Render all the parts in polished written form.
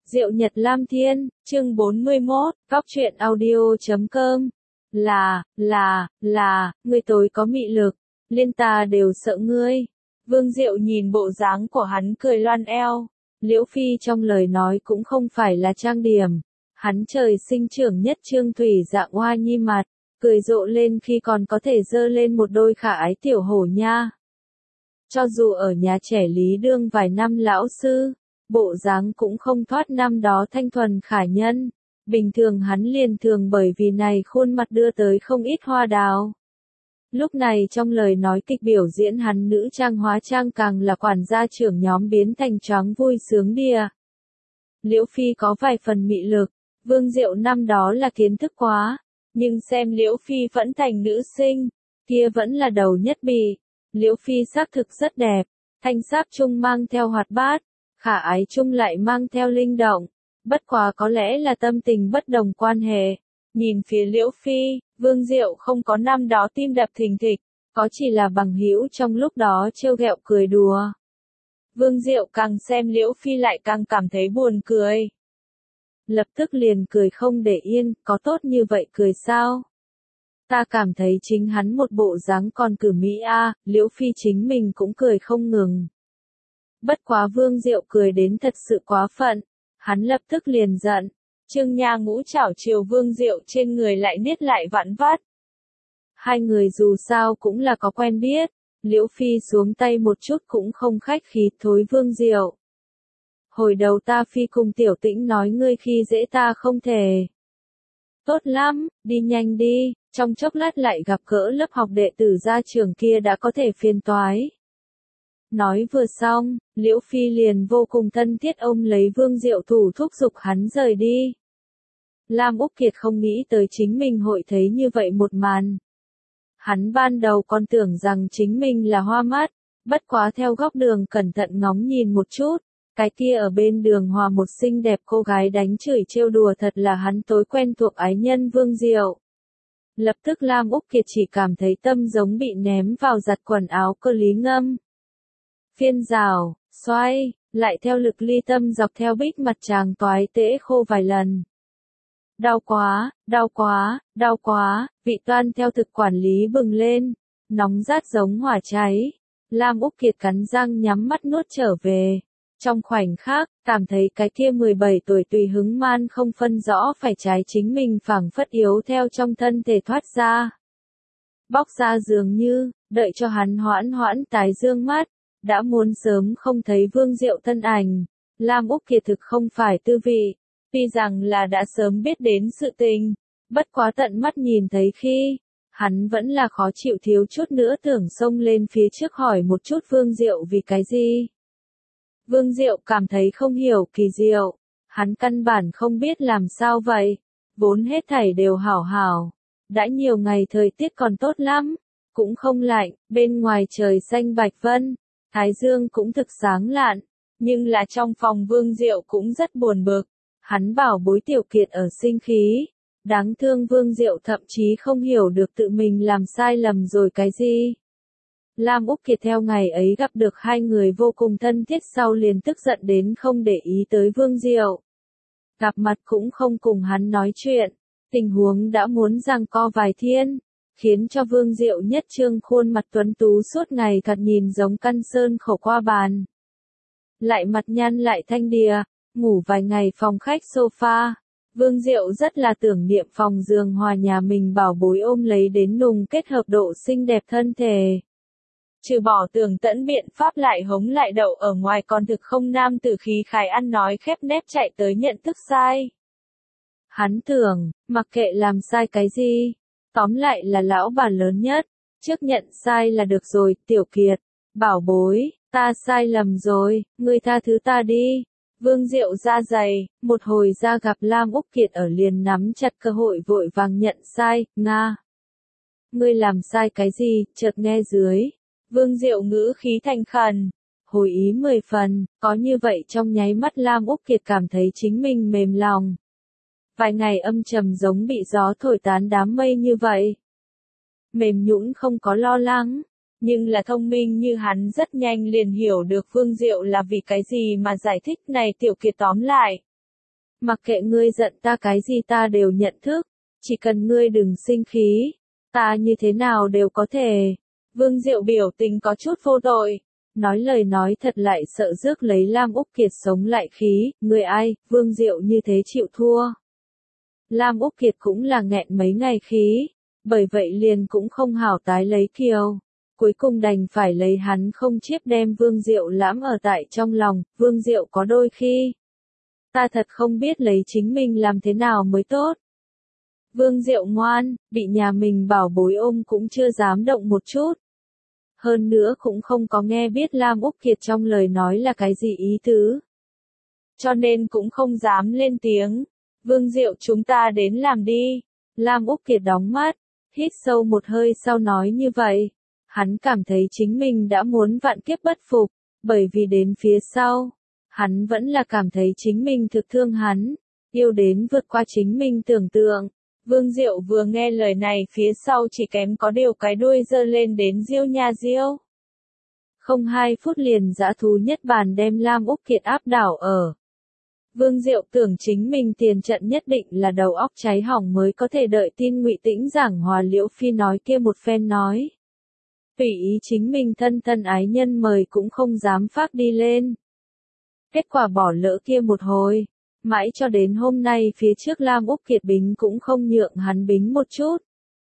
Diệu Nhật Lam Thiên, chương 41, Góc truyện audio.com. Ngươi tối có mị lực, liên ta đều sợ ngươi. Vương Diệu nhìn bộ dáng của hắn cười loan eo. Liễu Phi trong lời nói cũng không phải là trang điểm. Hắn trời sinh trưởng nhất trương thủy dạng hoa nhi mặt, cười rộ lên khi còn có thể giơ lên một đôi khả ái tiểu hổ nha. Cho dù ở nhà trẻ Lý Đương vài năm lão sư, bộ dáng cũng không thoát năm đó thanh thuần khả nhân. Bình thường hắn liền thường bởi vì này khuôn mặt đưa tới không ít hoa đào. Lúc này trong lời nói kịch biểu diễn hắn nữ trang hóa trang càng là quản gia trưởng nhóm biến thành choáng vui sướng đìa. Liễu Phi có vài phần mị lực, Vương Diệu năm đó là kiến thức quá, nhưng xem Liễu Phi vẫn thành nữ sinh, kia vẫn là đầu nhất bì. Liễu Phi xác thực rất đẹp, thanh sắc trung mang theo hoạt bát, khả ái trung lại mang theo linh động, bất quá có lẽ là tâm tình bất đồng quan hệ. Nhìn phía Liễu Phi, Vương Diệu không có năm đó tim đập thình thịch, có chỉ là bằng hữu trong lúc đó trêu ghẹo cười đùa. Vương Diệu càng xem Liễu Phi lại càng cảm thấy buồn cười. Lập tức liền cười không để yên, có tốt như vậy cười sao? Ta cảm thấy chính hắn một bộ dáng còn cử mỹ a, Liễu Phi chính mình cũng cười không ngừng. Bất quá Vương Diệu cười đến thật sự quá phận, hắn lập tức liền giận. Trương Nha ngũ chảo chiều Vương Diệu trên người lại niết lại vặn vắt. Hai người dù sao cũng là có quen biết, Liễu Phi xuống tay một chút cũng không khách khí thối Vương Diệu. Hồi đầu ta Phi cùng Tiểu Tĩnh nói ngươi khi dễ ta không thể. Tốt lắm, đi nhanh đi, trong chốc lát lại gặp gỡ lớp học đệ tử gia trưởng kia đã có thể phiền toái. Nói vừa xong, Liễu Phi liền vô cùng thân thiết ôm lấy Vương Diệu thủ thúc giục hắn rời đi. Lam Úc Kiệt không nghĩ tới chính mình hội thấy như vậy một màn. Hắn ban đầu còn tưởng rằng chính mình là hoa mắt, bất quá theo góc đường cẩn thận ngóng nhìn một chút, cái kia ở bên đường hòa một xinh đẹp cô gái đánh chửi trêu đùa thật là hắn tối quen thuộc ái nhân Vương Diệu. Lập tức Lam Úc Kiệt chỉ cảm thấy tâm giống bị ném vào giặt quần áo cơ lý ngâm. Phiên rào, xoay, lại theo lực ly tâm dọc theo bích mặt chàng toái tễ khô vài lần. Đau quá, đau quá, đau quá, vị toan theo thực quản lý bừng lên, nóng rát giống hỏa cháy. Lam Úc Kiệt cắn răng nhắm mắt nuốt trở về. Trong khoảnh khắc, cảm thấy cái kia 17 tuổi tùy hứng man không phân rõ phải trái chính mình phảng phất yếu theo trong thân thể thoát ra. Bóc ra dường như, đợi cho hắn hoãn tái dương mắt, đã muốn sớm không thấy Vương Diệu thân ảnh. Lam Úc Kiệt thực không phải tư vị, tuy rằng là đã sớm biết đến sự tình, bất quá tận mắt nhìn thấy khi, hắn vẫn là khó chịu thiếu chút nữa tưởng xông lên phía trước hỏi một chút Vương Diệu vì cái gì. Vương Diệu cảm thấy không hiểu kỳ diệu, hắn căn bản không biết làm sao vậy, vốn hết thảy đều hảo hảo, đã nhiều ngày thời tiết còn tốt lắm, cũng không lạnh, bên ngoài trời xanh bạch vân, thái dương cũng thực sáng lạn, nhưng là trong phòng Vương Diệu cũng rất buồn bực, hắn bảo bối Tiểu Kiệt ở sinh khí, đáng thương Vương Diệu thậm chí không hiểu được tự mình làm sai lầm rồi cái gì. Lam Úc Kiệt theo ngày ấy gặp được hai người vô cùng thân thiết sau liền tức giận đến không để ý tới Vương Diệu. Gặp mặt cũng không cùng hắn nói chuyện, tình huống đã muốn giằng co vài thiên, khiến cho Vương Diệu nhất trương khuôn mặt tuấn tú suốt ngày thật nhìn giống căn sơn khổ qua bàn. Lại mặt nhăn lại thanh đìa, ngủ vài ngày phòng khách sofa, Vương Diệu rất là tưởng niệm phòng giường hòa nhà mình bảo bối ôm lấy đến nùng kết hợp độ xinh đẹp thân thể. Trừ bỏ tưởng tẫn biện pháp lại hống lại đậu ở ngoài còn thực không nam tử khí khái ăn nói khép nép chạy tới nhận thức sai. Hắn tưởng, mặc kệ làm sai cái gì, tóm lại là lão bà lớn nhất, trước nhận sai là được rồi. Tiểu Kiệt, bảo bối, ta sai lầm rồi, ngươi tha thứ ta đi. Vương Diệu ra giày, một hồi ra gặp Lam Úc Kiệt ở liền nắm chặt cơ hội vội vàng nhận sai. Nga, ngươi làm sai cái gì? Chợt nghe dưới Vương Diệu ngữ khí thành khẩn, hồi ý 10 phần, có như vậy trong nháy mắt Lam Úc Kiệt cảm thấy chính mình mềm lòng. Vài ngày âm trầm giống bị gió thổi tán đám mây như vậy. Mềm nhũn không có lo lắng, nhưng là thông minh như hắn rất nhanh liền hiểu được Vương Diệu là vì cái gì mà giải thích này. Tiểu Kiệt tóm lại, Mặc kệ ngươi giận ta cái gì ta đều nhận thức, chỉ cần ngươi đừng sinh khí, ta như thế nào đều có thể. Vương Diệu biểu tình có chút vô tội, nói lời nói thật lại sợ rước lấy Lam Úc Kiệt sống lại khí, người ai, Vương Diệu như thế chịu thua. Lam Úc Kiệt cũng là nghẹn mấy ngày khí, bởi vậy liền cũng không hảo tái lấy Kiều. Cuối cùng đành phải lấy hắn không chiếp đem Vương Diệu lãm ở tại trong lòng, Vương Diệu có đôi khi. Ta thật không biết lấy chính mình làm thế nào mới tốt. Vương Diệu ngoan, bị nhà mình bảo bối ôm cũng chưa dám động một chút. Hơn nữa cũng không có nghe biết Lam Úc Kiệt trong lời nói là cái gì ý tứ. Cho nên cũng không dám lên tiếng. Vương Diệu chúng ta đến làm đi. Lam Úc Kiệt đóng mắt, hít sâu một hơi sau nói như vậy. Hắn cảm thấy chính mình đã muốn vạn kiếp bất phục, bởi vì đến phía sau, hắn vẫn là cảm thấy chính mình thực thương hắn, yêu đến vượt qua chính mình tưởng tượng. Vương Diệu vừa nghe lời này phía sau chỉ kém có điều cái đuôi giơ lên đến diêu nha diêu. Không 2 phút liền dã thú nhất bàn đem Lam Úc Kiệt áp đảo ở. Vương Diệu tưởng chính mình tiền trận nhất định là đầu óc cháy hỏng mới có thể đợi tin Ngụy Tĩnh giảng hòa Liễu Phi nói kia một phen nói. Tùy ý chính mình thân thân ái nhân mời cũng không dám phát đi lên. Kết quả bỏ lỡ kia một hồi, mãi cho đến hôm nay phía trước Lam Úc Kiệt bính cũng không nhượng hắn bính một chút.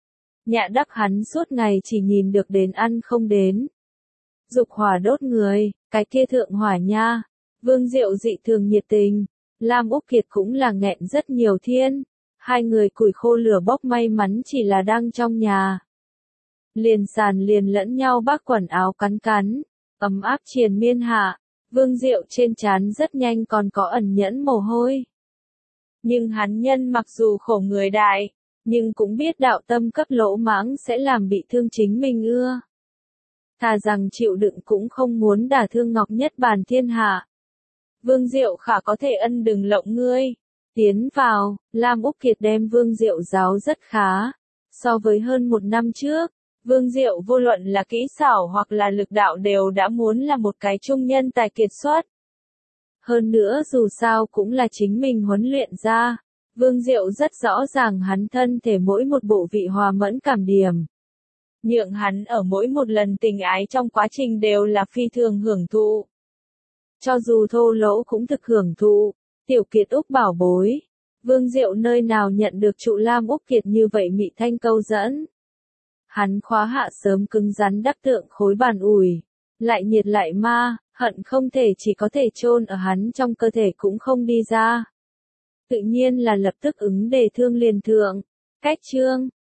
Nhạ đắc hắn suốt ngày chỉ nhìn được đến ăn không đến. Dục hỏa đốt người, cái kia thượng hỏa nha. Vương Diệu dị thường nhiệt tình, Lam Úc Kiệt cũng là nghẹn rất nhiều thiên. Hai người củi khô lửa bốc may mắn chỉ là đang trong nhà. Liền sàn liền lẫn nhau bác quần áo cắn cắn, ấm áp triền miên hạ, Vương Diệu trên trán rất nhanh còn có ẩn nhẫn mồ hôi. Nhưng hắn nhân mặc dù khổ người đại, nhưng cũng biết đạo tâm cấp lỗ mãng sẽ làm bị thương chính mình ưa. Thà rằng chịu đựng cũng không muốn đả thương Ngọc Nhất Bàn thiên hạ. Vương Diệu khả có thể ân đừng lộng ngươi. Tiến vào, Lam Úc Kiệt đem Vương Diệu giáo rất khá. So với hơn 1 năm trước, Vương Diệu vô luận là kỹ xảo hoặc là lực đạo đều đã muốn là một cái trung nhân tài kiệt xuất. Hơn nữa dù sao cũng là chính mình huấn luyện ra, Vương Diệu rất rõ ràng hắn thân thể mỗi một bộ vị hòa mẫn cảm điểm. Nhượng hắn ở mỗi một lần tình ái trong quá trình đều là phi thường hưởng thụ. Cho dù thô lỗ cũng thực hưởng thụ, Tiểu Kiệt Úc bảo bối. Vương Diệu nơi nào nhận được trụ Lam Úc Kiệt như vậy mị thanh câu dẫn. Hắn khóa hạ sớm cứng rắn đắc tượng khối bàn ủi, lại nhiệt lại ma, hận không thể chỉ có thể chôn ở hắn trong cơ thể cũng không đi ra. Tự nhiên là lập tức ứng đề thương liền thượng. Cách chương